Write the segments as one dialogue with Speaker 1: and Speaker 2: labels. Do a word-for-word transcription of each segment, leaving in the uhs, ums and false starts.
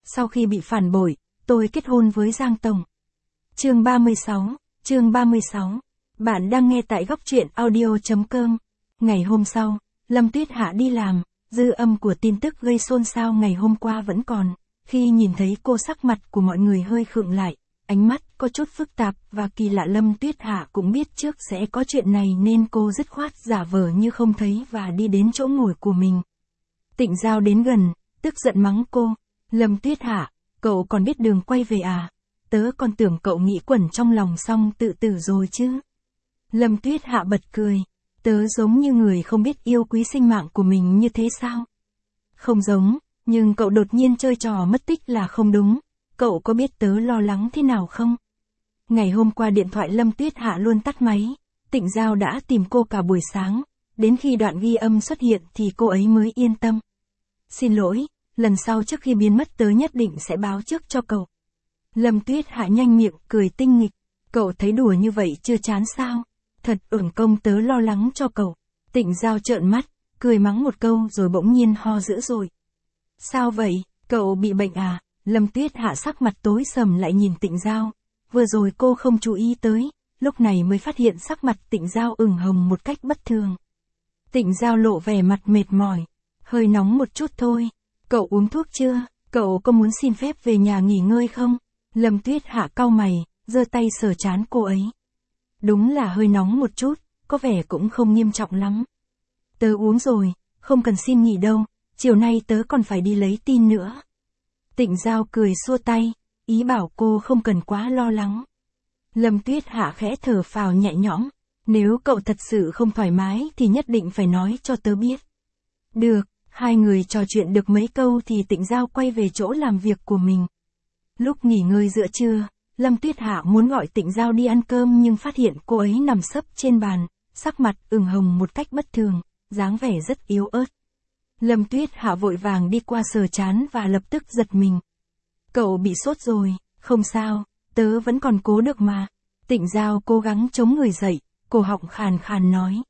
Speaker 1: Sau khi bị phản bội, tôi kết hôn với Giang Tổng. Chương ba mươi sáu, chương ba mươi sáu. Bạn đang nghe tại góc truyện audio.com. Ngày hôm sau, Lâm Tuyết Hạ đi làm, dư âm của tin tức gây xôn xao ngày hôm qua vẫn còn. Khi nhìn thấy cô, sắc mặt của mọi người hơi khựng lại, ánh mắt có chút phức tạp và kỳ lạ. Lâm Tuyết Hạ cũng biết trước sẽ có chuyện này nên cô dứt khoát giả vờ như không thấy và đi đến chỗ ngồi của mình. Tịnh Giao đến gần, tức giận mắng cô. Lâm Tuyết Hạ, cậu còn biết đường quay về à? Tớ còn tưởng cậu nghĩ quẩn trong lòng xong tự tử rồi chứ. Lâm Tuyết Hạ bật cười. Tớ giống như người không biết yêu quý sinh mạng của mình như thế sao? Không giống, nhưng cậu đột nhiên chơi trò mất tích là không đúng. Cậu có biết tớ lo lắng thế nào không? Ngày hôm qua điện thoại Lâm Tuyết Hạ luôn tắt máy. Tịnh Giao đã tìm cô cả buổi sáng. Đến khi đoạn ghi âm xuất hiện thì cô ấy mới yên tâm. Xin lỗi, lần sau trước khi biến mất tớ nhất định sẽ báo trước cho cậu. Lâm Tuyết Hạ nhanh miệng cười tinh nghịch. Cậu thấy đùa như vậy chưa chán sao? Thật uổng công tớ lo lắng cho cậu. Tịnh Giao trợn mắt, cười mắng một câu rồi bỗng nhiên ho dữ dội. Sao vậy, cậu bị bệnh à? Lâm Tuyết Hạ sắc mặt tối sầm lại nhìn Tịnh Giao. Vừa rồi cô không chú ý tới, lúc này mới phát hiện sắc mặt Tịnh Giao ửng hồng một cách bất thường. Tịnh Giao lộ vẻ mặt mệt mỏi. Hơi nóng một chút thôi. Cậu uống thuốc chưa? Cậu có muốn xin phép về nhà nghỉ ngơi không? Lâm Tuyết Hạ cau mày, giơ tay sờ trán cô ấy. Đúng là hơi nóng một chút, có vẻ cũng không nghiêm trọng lắm. Tớ uống rồi, không cần xin nghỉ đâu, chiều nay tớ còn phải đi lấy tin nữa. Tịnh Giao cười xua tay, ý bảo cô không cần quá lo lắng. Lâm Tuyết Hạ khẽ thở phào nhẹ nhõm. Nếu cậu thật sự không thoải mái thì nhất định phải nói cho tớ biết. Được, hai người trò chuyện được mấy câu thì Tịnh Giao quay về chỗ làm việc của mình. Lúc nghỉ ngơi giữa trưa, Lâm Tuyết Hạ muốn gọi Tịnh Giao đi ăn cơm nhưng phát hiện cô ấy nằm sấp trên bàn, sắc mặt ửng hồng một cách bất thường, dáng vẻ rất yếu ớt. Lâm Tuyết Hạ vội vàng đi qua sờ trán và lập tức giật mình. Cậu bị sốt rồi, không sao, tớ vẫn còn cố được mà. Tịnh Giao cố gắng chống người dậy, cổ họng khàn khàn nói.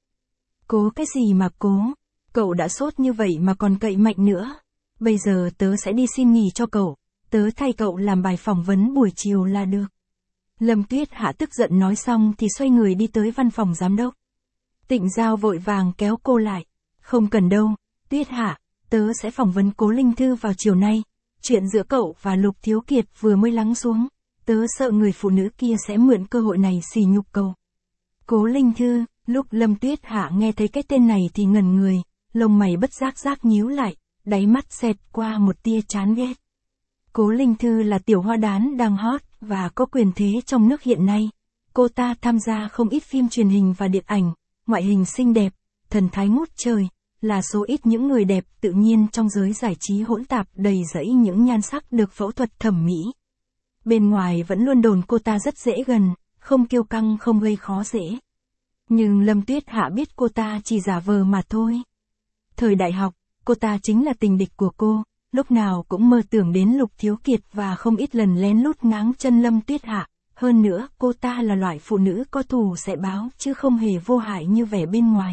Speaker 1: Cố cái gì mà cố? Cậu đã sốt như vậy mà còn cậy mạnh nữa. Bây giờ tớ sẽ đi xin nghỉ cho cậu. Tớ thay cậu làm bài phỏng vấn buổi chiều là được. Lâm Tuyết Hạ tức giận nói xong thì xoay người đi tới văn phòng giám đốc. Tịnh Giao vội vàng kéo cô lại. Không cần đâu, Tuyết Hạ, tớ sẽ phỏng vấn Cố Linh Thư vào chiều nay. Chuyện giữa cậu và Lục Thiếu Kiệt vừa mới lắng xuống. Tớ sợ người phụ nữ kia sẽ mượn cơ hội này sỉ nhục cậu. Cố Linh Thư, lúc Lâm Tuyết Hạ nghe thấy cái tên này thì ngẩn người, lông mày bất giác giác nhíu lại, đáy mắt xẹt qua một tia chán ghét. Cố Linh Thư là tiểu hoa đán đang hot và có quyền thế trong nước hiện nay. Cô ta tham gia không ít phim truyền hình và điện ảnh, ngoại hình xinh đẹp, thần thái ngút trời, là số ít những người đẹp tự nhiên trong giới giải trí hỗn tạp đầy rẫy những nhan sắc được phẫu thuật thẩm mỹ. Bên ngoài vẫn luôn đồn cô ta rất dễ gần, không kiêu căng không gây khó dễ. Nhưng Lâm Tuyết Hạ biết cô ta chỉ giả vờ mà thôi. Thời đại học, cô ta chính là tình địch của cô, lúc nào cũng mơ tưởng đến Lục Thiếu Kiệt và không ít lần lén lút ngáng chân Lâm Tuyết Hạ. Hơn nữa, cô ta là loại phụ nữ có thù sẽ báo chứ không hề vô hại như vẻ bên ngoài.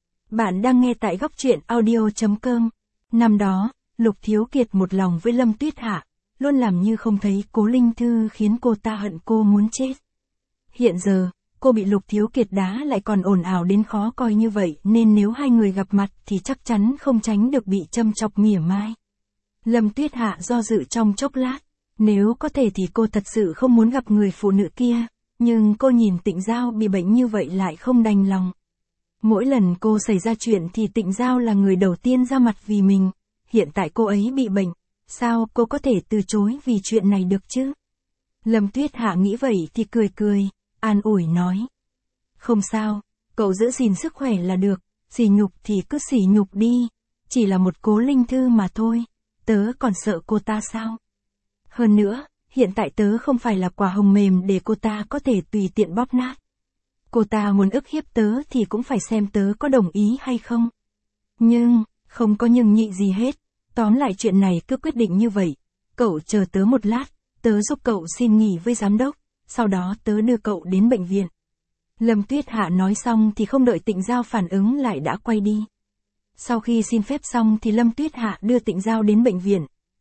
Speaker 1: Bạn đang nghe tại góc truyện audio.com. Năm đó, Lục Thiếu Kiệt một lòng với Lâm Tuyết Hạ, luôn làm như không thấy Cố Linh Thư khiến cô ta hận cô muốn chết. Hiện giờ, cô bị Lục Thiếu Kiệt đá lại còn ồn ào đến khó coi như vậy nên nếu hai người gặp mặt thì chắc chắn không tránh được bị châm chọc mỉa mai. Lâm Tuyết Hạ do dự trong chốc lát, nếu có thể thì cô thật sự không muốn gặp người phụ nữ kia, nhưng cô nhìn Tịnh Giao bị bệnh như vậy lại không đành lòng. Mỗi lần cô xảy ra chuyện thì Tịnh Giao là người đầu tiên ra mặt vì mình, hiện tại cô ấy bị bệnh, sao cô có thể từ chối vì chuyện này được chứ? Lâm Tuyết Hạ nghĩ vậy thì cười cười, an ủi nói. Không sao, cậu giữ gìn sức khỏe là được, sỉ nhục thì cứ sỉ nhục đi, chỉ là một Cố Linh Thư mà thôi, tớ còn sợ cô ta sao? Hơn nữa, hiện tại tớ không phải là quả hồng mềm để cô ta có thể tùy tiện bóp nát. Cô ta muốn ức hiếp tớ thì cũng phải xem tớ có đồng ý hay không. Nhưng, không có nhưng nhị gì hết, tóm lại chuyện này cứ quyết định như vậy, cậu chờ tớ một lát, tớ giúp cậu xin nghỉ với giám đốc, sau đó tớ đưa cậu đến bệnh viện. Lâm Tuyết Hạ nói xong thì không đợi Tịnh Giao phản ứng lại đã quay đi. Sau khi xin phép xong thì Lâm Tuyết Hạ đưa Tịnh Giao đến bệnh viện.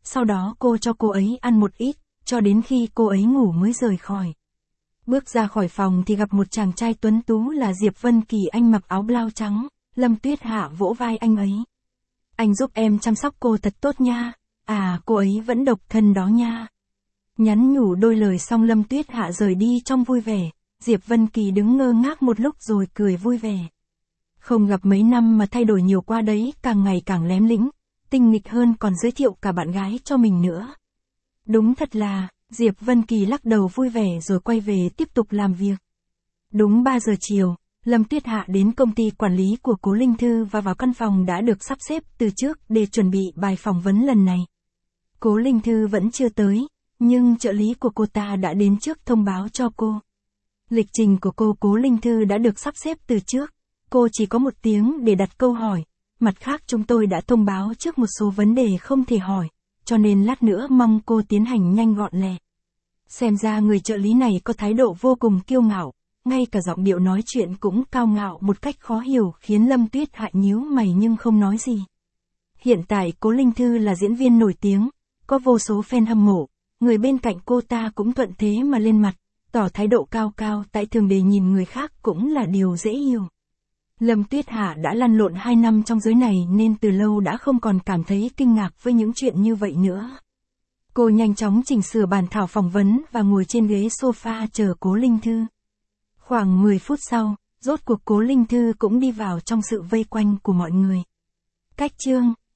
Speaker 1: sau đó cô cho cô ấy ăn một ít, cho đến khi cô ấy ngủ mới rời khỏi. Bước ra khỏi phòng thì gặp một chàng trai tuấn tú là Diệp Vân Kỳ, anh mặc áo blau trắng, Lâm Tuyết Hạ vỗ vai anh ấy. Anh giúp em chăm sóc cô thật tốt nha, à cô ấy vẫn độc thân đó nha. Nhắn nhủ đôi lời xong Lâm Tuyết Hạ rời đi trong vui vẻ, Diệp Vân Kỳ đứng ngơ ngác một lúc rồi cười vui vẻ. Không gặp mấy năm mà thay đổi nhiều qua đấy, càng ngày càng lém lĩnh, tinh nghịch hơn, còn giới thiệu cả bạn gái cho mình nữa. Đúng thật là, Diệp Vân Kỳ lắc đầu vui vẻ rồi quay về tiếp tục làm việc. Đúng ba giờ chiều, Lâm Tuyết Hạ đến công ty quản lý của Cố Linh Thư và vào căn phòng đã được sắp xếp từ trước để chuẩn bị bài phỏng vấn lần này. Cố Linh Thư vẫn chưa tới, nhưng trợ lý của cô ta đã đến trước thông báo cho cô. Lịch trình của cô Cố Linh Thư đã được sắp xếp từ trước, cô chỉ có một tiếng để đặt câu hỏi, mặt khác chúng tôi đã thông báo trước một số vấn đề không thể hỏi, cho nên lát nữa mong cô tiến hành nhanh gọn lẹ. Xem ra người trợ lý này có thái độ vô cùng kiêu ngạo, ngay cả giọng điệu nói chuyện cũng cao ngạo một cách khó hiểu, khiến Lâm Tuyết Hạ nhíu mày nhưng không nói gì. Hiện tại Cố Linh Thư là diễn viên nổi tiếng, có vô số fan hâm mộ, người bên cạnh cô ta cũng thuận thế mà lên mặt, tỏ thái độ cao cao tại thường để nhìn người khác cũng là điều dễ hiểu. Lâm Tuyết Hạ đã lăn lộn hai năm trong giới này nên từ lâu đã không còn cảm thấy kinh ngạc với những chuyện như vậy nữa. Cô nhanh chóng chỉnh sửa bản thảo phỏng vấn và ngồi trên ghế sofa chờ Cố Linh Thư. Khoảng mười phút sau, rốt cuộc Cố Linh Thư cũng đi vào trong sự vây quanh của mọi người. Cách chương